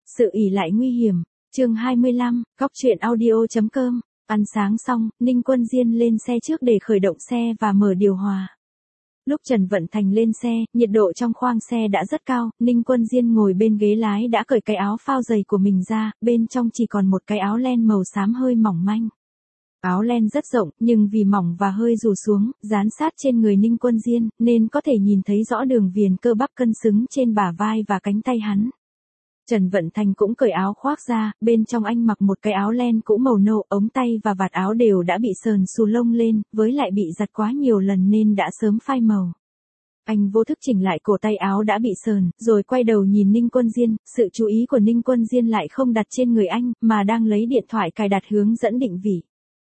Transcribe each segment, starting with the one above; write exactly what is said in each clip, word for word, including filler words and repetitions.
Sự ỷ lại nguy hiểm, chương hai mươi lăm, góc truyện audio.com, ăn sáng xong, Ninh Quân Diên lên xe trước để khởi động xe và mở điều hòa. Lúc Trần Vận Thành lên xe, nhiệt độ trong khoang xe đã rất cao, Ninh Quân Diên ngồi bên ghế lái đã cởi cái áo phao dày của mình ra, bên trong chỉ còn một cái áo len màu xám hơi mỏng manh. Áo len rất rộng, nhưng vì mỏng và hơi rủ xuống, dán sát trên người Ninh Quân Diên, nên có thể nhìn thấy rõ đường viền cơ bắp cân xứng trên bả vai và cánh tay hắn. Trần Vận Thành cũng cởi áo khoác ra, bên trong anh mặc một cái áo len cũ màu nâu, ống tay và vạt áo đều đã bị sờn xù lông lên, với lại bị giặt quá nhiều lần nên đã sớm phai màu. Anh vô thức chỉnh lại cổ tay áo đã bị sờn, rồi quay đầu nhìn Ninh Quân Diên, sự chú ý của Ninh Quân Diên lại không đặt trên người anh, mà đang lấy điện thoại cài đặt hướng dẫn định vị.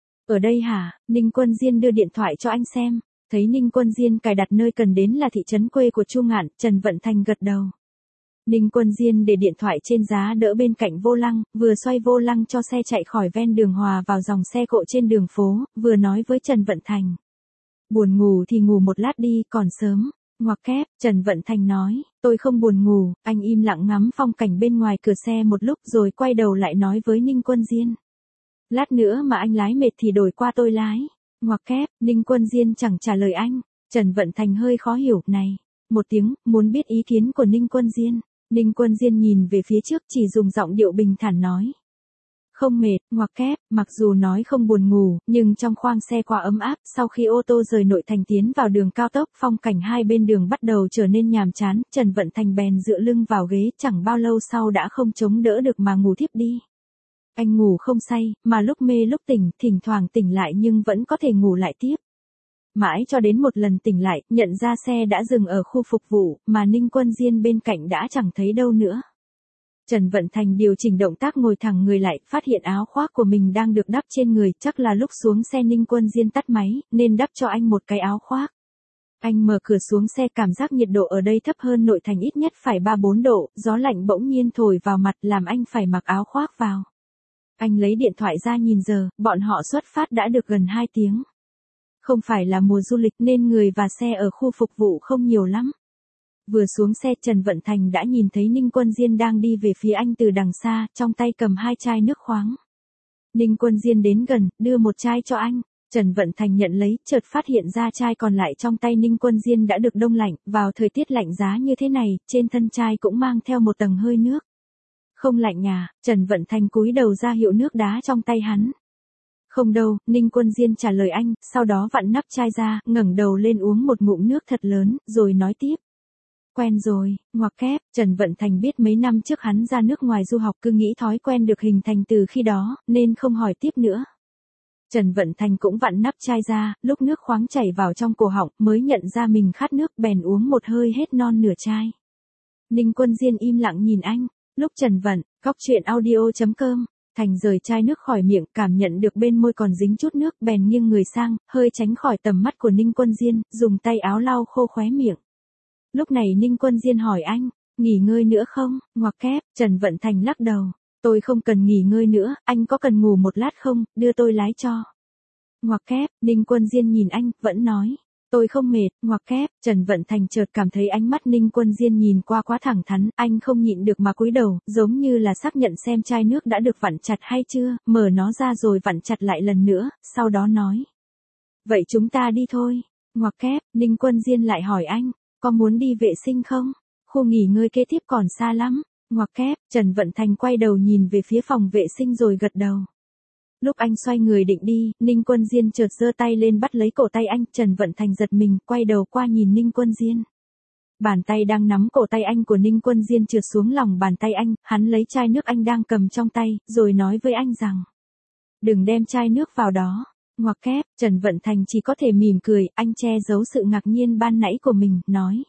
Ở đây hả? Ninh Quân Diên đưa điện thoại cho anh xem, thấy Ninh Quân Diên cài đặt nơi cần đến là thị trấn quê của Chu Ngạn, Trần Vận Thành gật đầu. Ninh Quân Diên để điện thoại trên giá đỡ bên cạnh vô lăng, vừa xoay vô lăng cho xe chạy khỏi ven đường hòa vào dòng xe cộ trên đường phố, vừa nói với Trần Vận Thành. Buồn ngủ thì ngủ một lát đi, còn sớm. Ngoặc kép, Trần Vận Thành nói, tôi không buồn ngủ, anh im lặng ngắm phong cảnh bên ngoài cửa xe một lúc rồi quay đầu lại nói với Ninh Quân Diên. Lát nữa mà anh lái mệt thì đổi qua tôi lái. Ngoặc kép, Ninh Quân Diên chẳng trả lời anh. Trần Vận Thành hơi khó hiểu, này. Một tiếng, muốn biết ý kiến của Ninh Quân Diên. Ninh Quân Diên nhìn về phía trước chỉ dùng giọng điệu bình thản nói. Không mệt, ngoặc kép, mặc dù nói không buồn ngủ, nhưng trong khoang xe quá ấm áp, sau khi ô tô rời nội thành tiến vào đường cao tốc, phong cảnh hai bên đường bắt đầu trở nên nhàm chán, Trần Vận Thành bèn dựa lưng vào ghế, chẳng bao lâu sau đã không chống đỡ được mà ngủ thiếp đi. Anh ngủ không say, mà lúc mê lúc tỉnh, thỉnh thoảng tỉnh lại nhưng vẫn có thể ngủ lại tiếp. Mãi cho đến một lần tỉnh lại, nhận ra xe đã dừng ở khu phục vụ, mà Ninh Quân Diên bên cạnh đã chẳng thấy đâu nữa. Trần Vận Thành điều chỉnh động tác ngồi thẳng người lại, phát hiện áo khoác của mình đang được đắp trên người, chắc là lúc xuống xe Ninh Quân Diên tắt máy, nên đắp cho anh một cái áo khoác. Anh mở cửa xuống xe, cảm giác nhiệt độ ở đây thấp hơn nội thành ít nhất phải ba bốn độ, gió lạnh bỗng nhiên thổi vào mặt làm anh phải mặc áo khoác vào. Anh lấy điện thoại ra nhìn giờ, bọn họ xuất phát đã được gần hai tiếng. Không phải là mùa du lịch nên người và xe ở khu phục vụ không nhiều lắm. Vừa xuống xe Trần Vận Thành đã nhìn thấy Ninh Quân Diên đang đi về phía anh từ đằng xa, trong tay cầm hai chai nước khoáng. Ninh Quân Diên đến gần, đưa một chai cho anh. Trần Vận Thành nhận lấy, chợt phát hiện ra chai còn lại trong tay Ninh Quân Diên đã được đông lạnh, vào thời tiết lạnh giá như thế này, trên thân chai cũng mang theo một tầng hơi nước. Không lạnh à? Trần Vận Thành cúi đầu ra hiệu nước đá trong tay hắn. Không đâu, Ninh Quân Diên trả lời anh, sau đó vặn nắp chai ra, ngẩng đầu lên uống một ngụm nước thật lớn, rồi nói tiếp. Quen rồi, ngoặc kép, Trần Vận Thành biết mấy năm trước hắn ra nước ngoài du học cứ nghĩ thói quen được hình thành từ khi đó, nên không hỏi tiếp nữa. Trần Vận Thành cũng vặn nắp chai ra, lúc nước khoáng chảy vào trong cổ họng mới nhận ra mình khát nước bèn uống một hơi hết non nửa chai. Ninh Quân Diên im lặng nhìn anh, lúc Trần Vận, góc truyện audio.com. Thành rời chai nước khỏi miệng, cảm nhận được bên môi còn dính chút nước, bèn nghiêng người sang, hơi tránh khỏi tầm mắt của Ninh Quân Diên, dùng tay áo lau khô khóe miệng. Lúc này Ninh Quân Diên hỏi anh, nghỉ ngơi nữa không? Ngoặc kép, Trần Vận Thành lắc đầu. Tôi không cần nghỉ ngơi nữa, anh có cần ngủ một lát không, đưa tôi lái cho. Ngoặc kép, Ninh Quân Diên nhìn anh, vẫn nói. Tôi không mệt, ngoặc kép, Trần Vận Thành chợt cảm thấy ánh mắt Ninh Quân Diên nhìn qua quá thẳng thắn, anh không nhịn được mà cúi đầu, giống như là xác nhận xem chai nước đã được vặn chặt hay chưa, mở nó ra rồi vặn chặt lại lần nữa, sau đó nói. Vậy chúng ta đi thôi. Ngoặc kép, Ninh Quân Diên lại hỏi anh, có muốn đi vệ sinh không? Khu nghỉ ngơi kế tiếp còn xa lắm. Ngoặc kép, Trần Vận Thành quay đầu nhìn về phía phòng vệ sinh rồi gật đầu. Lúc anh xoay người định đi, Ninh Quân Diên chợt giơ tay lên bắt lấy cổ tay anh, Trần Vận Thành giật mình, quay đầu qua nhìn Ninh Quân Diên. Bàn tay đang nắm cổ tay anh của Ninh Quân Diên trượt xuống lòng bàn tay anh, hắn lấy chai nước anh đang cầm trong tay, rồi nói với anh rằng. Đừng đem chai nước vào đó. Ngoặc kép, Trần Vận Thành chỉ có thể mỉm cười, anh che giấu sự ngạc nhiên ban nãy của mình, nói.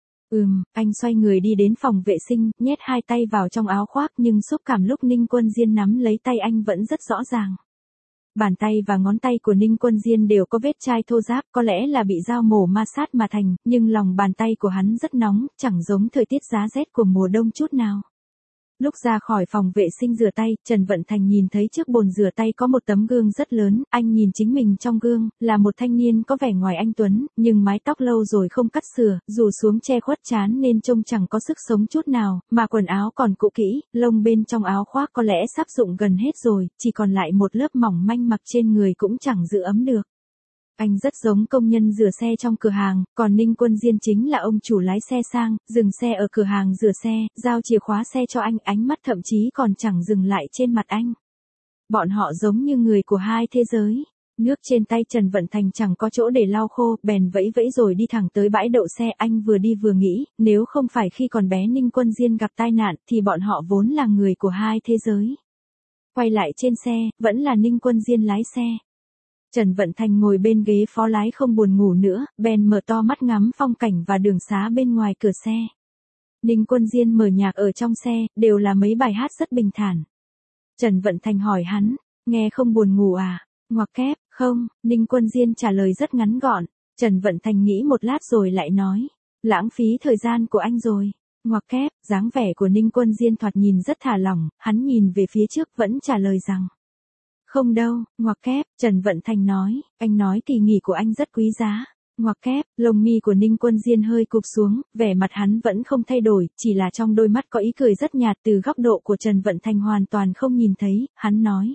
Ừm, anh xoay người đi đến phòng vệ sinh, nhét hai tay vào trong áo khoác nhưng xúc cảm lúc Ninh Quân Diên nắm lấy tay anh vẫn rất rõ ràng. Bàn tay và ngón tay của Ninh Quân Diên đều có vết chai thô ráp, có lẽ là bị dao mổ ma sát mà thành, nhưng lòng bàn tay của hắn rất nóng, chẳng giống thời tiết giá rét của mùa đông chút nào. Lúc ra khỏi phòng vệ sinh rửa tay, Trần Vận Thành nhìn thấy trước bồn rửa tay có một tấm gương rất lớn, anh nhìn chính mình trong gương, là một thanh niên có vẻ ngoài anh tuấn, nhưng mái tóc lâu rồi không cắt sửa, rủ xuống che khuất trán nên trông chẳng có sức sống chút nào, mà quần áo còn cũ kỹ, lông bên trong áo khoác có lẽ sắp rụng gần hết rồi, chỉ còn lại một lớp mỏng manh mặc trên người cũng chẳng giữ ấm được. Anh rất giống công nhân rửa xe trong cửa hàng, còn Ninh Quân Diên chính là ông chủ lái xe sang, dừng xe ở cửa hàng rửa xe, giao chìa khóa xe cho anh, ánh mắt thậm chí còn chẳng dừng lại trên mặt anh. Bọn họ giống như người của hai thế giới. Nước trên tay Trần Vận Thành chẳng có chỗ để lau khô, bèn vẫy vẫy rồi đi thẳng tới bãi đậu xe. Anh vừa đi vừa nghĩ, nếu không phải khi còn bé Ninh Quân Diên gặp tai nạn, thì bọn họ vốn là người của hai thế giới. Quay lại trên xe, vẫn là Ninh Quân Diên lái xe. Trần Vận Thành ngồi bên ghế phó lái không buồn ngủ nữa, bèn mở to mắt ngắm phong cảnh và đường xá bên ngoài cửa xe. Ninh Quân Diên mở nhạc ở trong xe, đều là mấy bài hát rất bình thản. Trần Vận Thành hỏi hắn, nghe không buồn ngủ à? Ngoặc kép, không, Ninh Quân Diên trả lời rất ngắn gọn. Trần Vận Thành nghĩ một lát rồi lại nói, lãng phí thời gian của anh rồi. Ngoặc kép, dáng vẻ của Ninh Quân Diên thoạt nhìn rất thả lỏng, hắn nhìn về phía trước vẫn trả lời rằng, không đâu, ngoặc kép, Trần Vận Thành nói, anh nói kỳ nghỉ của anh rất quý giá. Ngoặc kép, lông mi của Ninh Quân Diên hơi cụp xuống, vẻ mặt hắn vẫn không thay đổi, chỉ là trong đôi mắt có ý cười rất nhạt, từ góc độ của Trần Vận Thành hoàn toàn không nhìn thấy, hắn nói.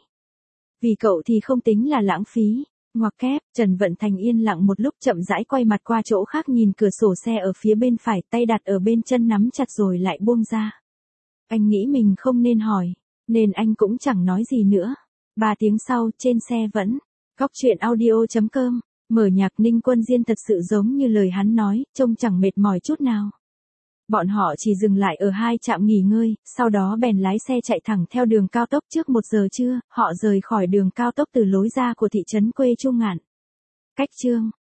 Vì cậu thì không tính là lãng phí. Ngoặc kép, Trần Vận Thành yên lặng một lúc chậm rãi quay mặt qua chỗ khác nhìn cửa sổ xe ở phía bên phải, tay đặt ở bên chân nắm chặt rồi lại buông ra. Anh nghĩ mình không nên hỏi, nên anh cũng chẳng nói gì nữa. Ba tiếng sau, trên xe vẫn, góc truyện audio chấm com, mở nhạc. Ninh Quân Diên thật sự giống như lời hắn nói, trông chẳng mệt mỏi chút nào. Bọn họ chỉ dừng lại ở hai trạm nghỉ ngơi, sau đó bèn lái xe chạy thẳng theo đường cao tốc. Trước một giờ trưa, họ rời khỏi đường cao tốc từ lối ra của thị trấn quê Trung Ngạn. Cách chương